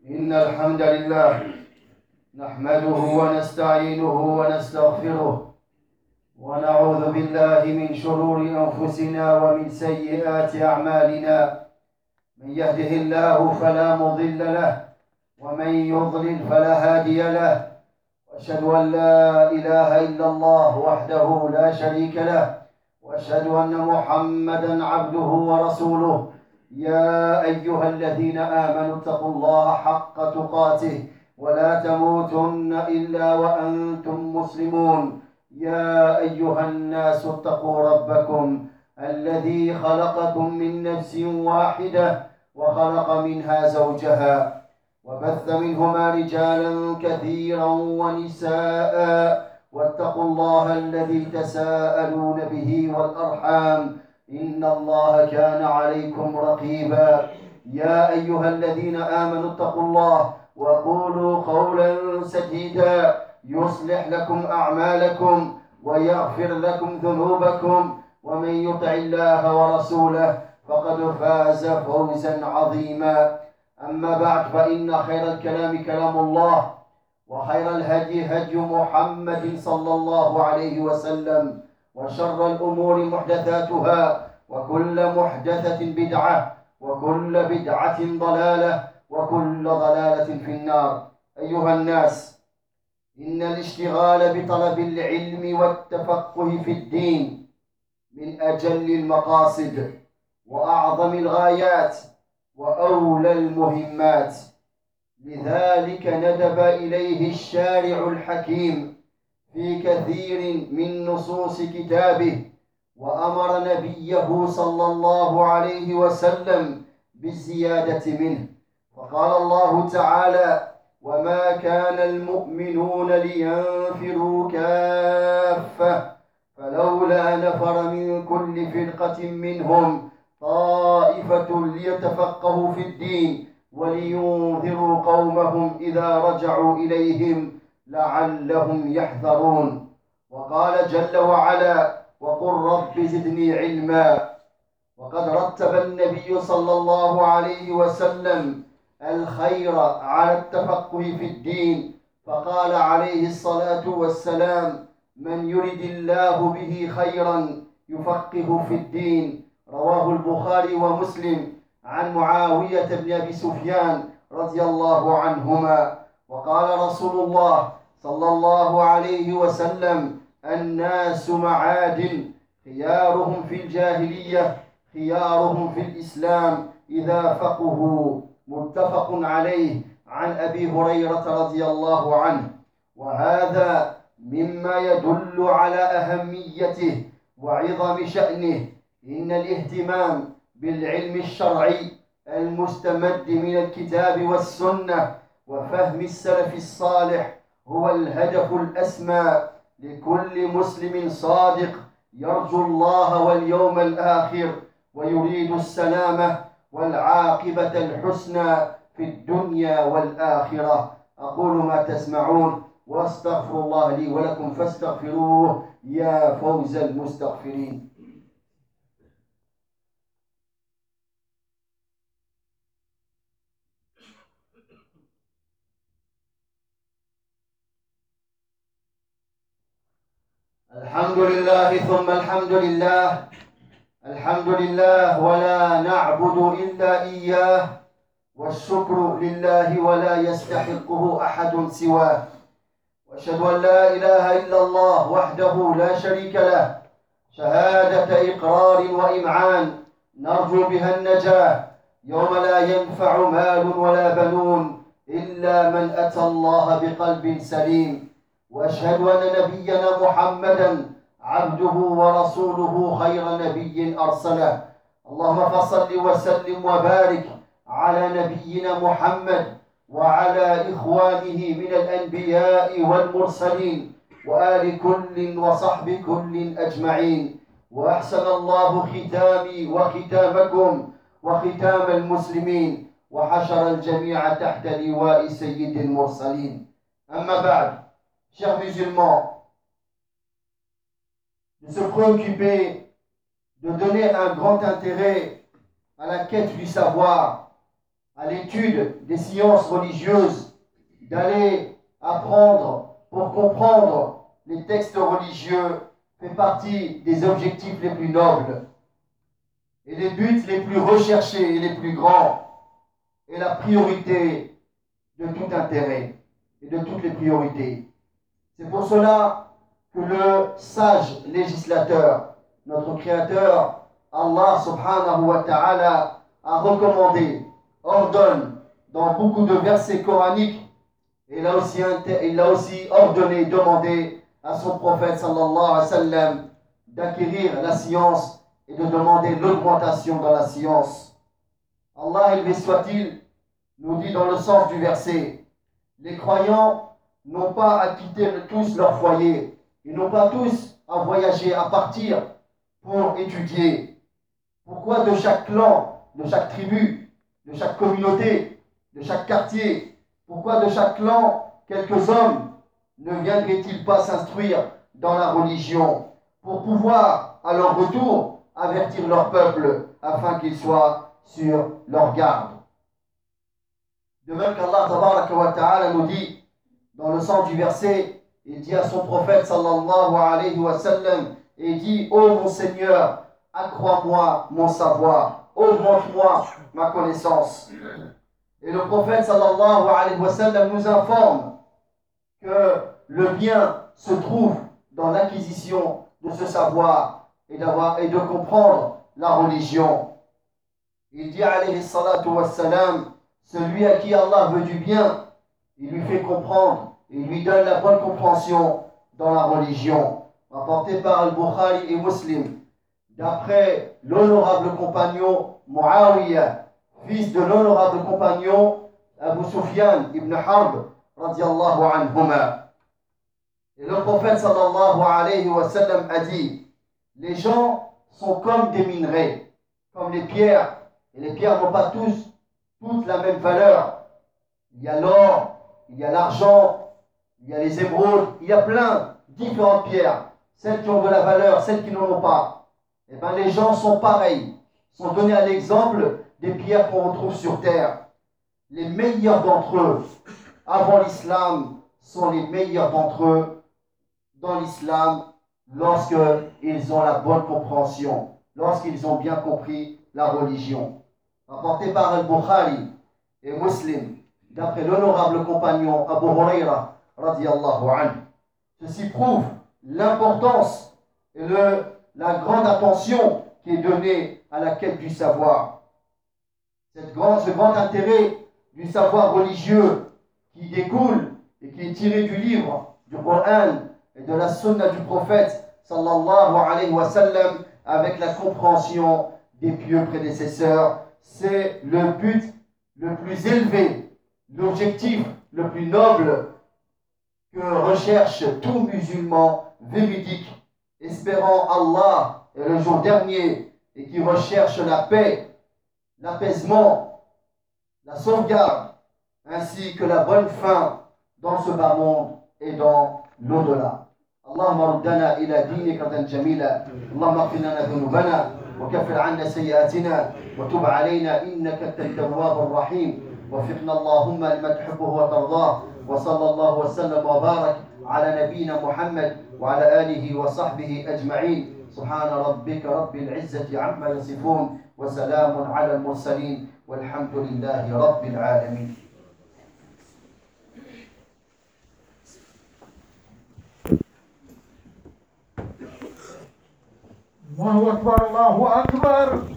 إن الحمد لله نحمده ونستعينه ونستغفره ونعوذ بالله من شرور أنفسنا ومن سيئات أعمالنا. من يهده الله فلا مضل له ومن يضلل فلا هادي له، وأشهد أن لا إله إلا الله وحده لا شريك له، وأشهد أن محمدا عبده ورسوله. يا أيها الذين آمنوا اتقوا الله حق تقاته ولا تموتن إلا وأنتم مسلمون. يا أيها الناس اتقوا ربكم الذي خلقكم من نفس واحدة وخلق منها زوجها وبث منهما رجالا كثيرا ونساء، واتقوا الله الذي تساءلون به والأرحام إن الله كان عليكم رقيبا. يا أيها الذين آمنوا اتقوا الله وقولوا قولا سديدا يصلح لكم أعمالكم ويغفر لكم ذنوبكم، ومن يطع الله ورسوله فقد فاز فوزا عظيما. أما بعد، فإن خير الكلام كلام الله، وخير الهدي هدي محمد صلى الله عليه وسلم، وشر الأمور محدثاتها، وكل محدثة بدعة، وكل بدعة ضلالة، وكل ضلالة في النار. أيها الناس، إن الاشتغال بطلب العلم والتفقه في الدين من أجل المقاصد وأعظم الغايات وأولى المهمات، لذلك ندب إليه الشارع الحكيم في كثير من نصوص كتابه، وأمر نبيه صلى الله عليه وسلم بالزيادة منه. فقال الله تعالى: وما كان المؤمنون لينفروا كافة فلولا نفر من كل فرقة منهم طائفة ليتفقهوا في الدين ولينذروا قومهم إذا رجعوا إليهم لعلهم يحذرون. وقال جل وعلا: وقل رب زدني علما. وقد رتب النبي صلى الله عليه وسلم الخير على التفقه في الدين، فقال عليه الصلاة والسلام: من يرد الله به خيرا يفقه في الدين. رواه البخاري ومسلم عن معاوية بن أبي سفيان رضي الله عنهما. وقال رسول الله صلى الله عليه وسلم: الناس معادن، خيارهم في الجاهلية خيارهم في الإسلام إذا فقهوا. متفق عليه عن أبي هريرة رضي الله عنه. وهذا مما يدل على أهميته وعظم شأنه. إن الاهتمام بالعلم الشرعي المستمد من الكتاب والسنة وفهم السلف الصالح هو الهدف الأسمى لكل مسلم صادق يرجو الله واليوم الآخر ويريد السلامة والعاقبة الحسنى في الدنيا والآخرة. أقول ما تسمعون واستغفر الله لي ولكم فاستغفروه يا فوز المستغفرين. الحمد لله ثم الحمد لله، الحمد لله ولا نعبد إلا إياه، والشكر لله ولا يستحقه أحد سواه. وأشهد أن لا إله إلا الله وحده لا شريك له شهادة إقرار وإمعان نرجو بها النجاة يوم لا ينفع مال ولا بنون إلا من أتى الله بقلب سليم. وأشهد أن نبينا محمدا عبده ورسوله خير نبي أرسله. اللهم فصل وسلم وبارك على نبينا محمد وعلى إخوانه من الأنبياء والمرسلين وآل كل وصحب كل أجمعين. وأحسن الله ختامي وختامكم وختام المسلمين وحشر الجميع تحت لواء سيد المرسلين. أما بعد، chers musulmans, de se préoccuper, de donner un grand intérêt à la quête du savoir à l'étude des sciences religieuses, d'aller apprendre pour comprendre les textes religieux fait partie des objectifs les plus nobles et les buts les plus recherchés et les plus grands et la priorité de tout intérêt et de toutes les priorités. C'est pour cela que le sage législateur, notre Créateur, Allah subhanahu wa ta'ala, a recommandé, ordonne dans beaucoup de versets coraniques, et il a aussi ordonné, demandé à son prophète sallallahu alayhi wa sallam d'acquérir la science et de demander l'augmentation dans la science. Allah élevé soit-il nous dit dans le sens du verset, les croyants n'ont pas à quitter tous leur foyer, ils n'ont pas tous à voyager, à partir pour étudier. Pourquoi de chaque clan, de chaque tribu, de chaque communauté, de chaque quartier, pourquoi de chaque clan, quelques hommes ne viendraient-ils pas s'instruire dans la religion pour pouvoir, à leur retour, avertir leur peuple afin qu'ils soient sur leur garde? De même qu'Allah tabaraka wa ta'ala nous dit, dans le sens du verset, il dit à son prophète sallallahu alayhi wa sallam, et il dit, ô mon Seigneur, accrois-moi mon savoir, augmente-moi ma connaissance. Et le prophète sallallahu alayhi wa sallam nous informe que le bien se trouve dans l'acquisition de ce savoir et de comprendre la religion. Il dit alayhi salatu wa salam, celui à qui Allah veut du bien, il lui fait comprendre, il lui donne la bonne compréhension dans la religion. Rapporté par Al-Bukhari et Muslim, d'après l'honorable compagnon Muawiyah, fils de l'honorable compagnon Abu Sufyan ibn Harb, radiallahu anhuma. Et le prophète sallallahu alayhi wa sallam a dit, les gens sont comme des minerais, comme les pierres, et les pierres n'ont pas toutes la même valeur. Il y a l'or, il y a l'argent, il y a les émeraudes, il y a plein de différentes pierres, celles qui ont de la valeur, celles qui n'en ont pas. Et bien les gens sont pareils, sont donnés à l'exemple des pierres qu'on retrouve sur terre. Les meilleurs d'entre eux, avant l'islam, sont les meilleurs d'entre eux dans l'islam lorsqu'ils ont la bonne compréhension, lorsqu'ils ont bien compris la religion. Rapporté par Al-Bukhari et Muslim, d'après l'honorable compagnon Abu Huraira, radiallahu anhu. Ceci prouve l'importance et la grande attention qui est donnée à la quête du savoir. Ce grand intérêt du savoir religieux qui découle et qui est tiré du livre, du Coran et de la sunna du prophète sallallahu alayhi wa sallam avec la compréhension des pieux prédécesseurs, c'est le but le plus élevé, l'objectif le plus noble que recherche tout musulman véridique, espérant Allah et le jour dernier et qui recherche la paix, l'apaisement, la sauvegarde, ainsi que la bonne fin dans ce bas monde et dans l'au-delà. اللهم ردنا إلى دينك ردا جميلا اللهم اغفر لنا ذنوبنا وكفر عنا سيئاتنا وتب علينا إنك أنت التواب الرحيم وفقنا اللهم لما تحبه وترضاه وصلى الله وسلم وبارك على نبينا محمد وعلى آله وصحبه أجمعين سبحان ربك رب العزة عما يصفون وسلام على المرسلين والحمد لله رب العالمين. الله أكبر الله أكبر.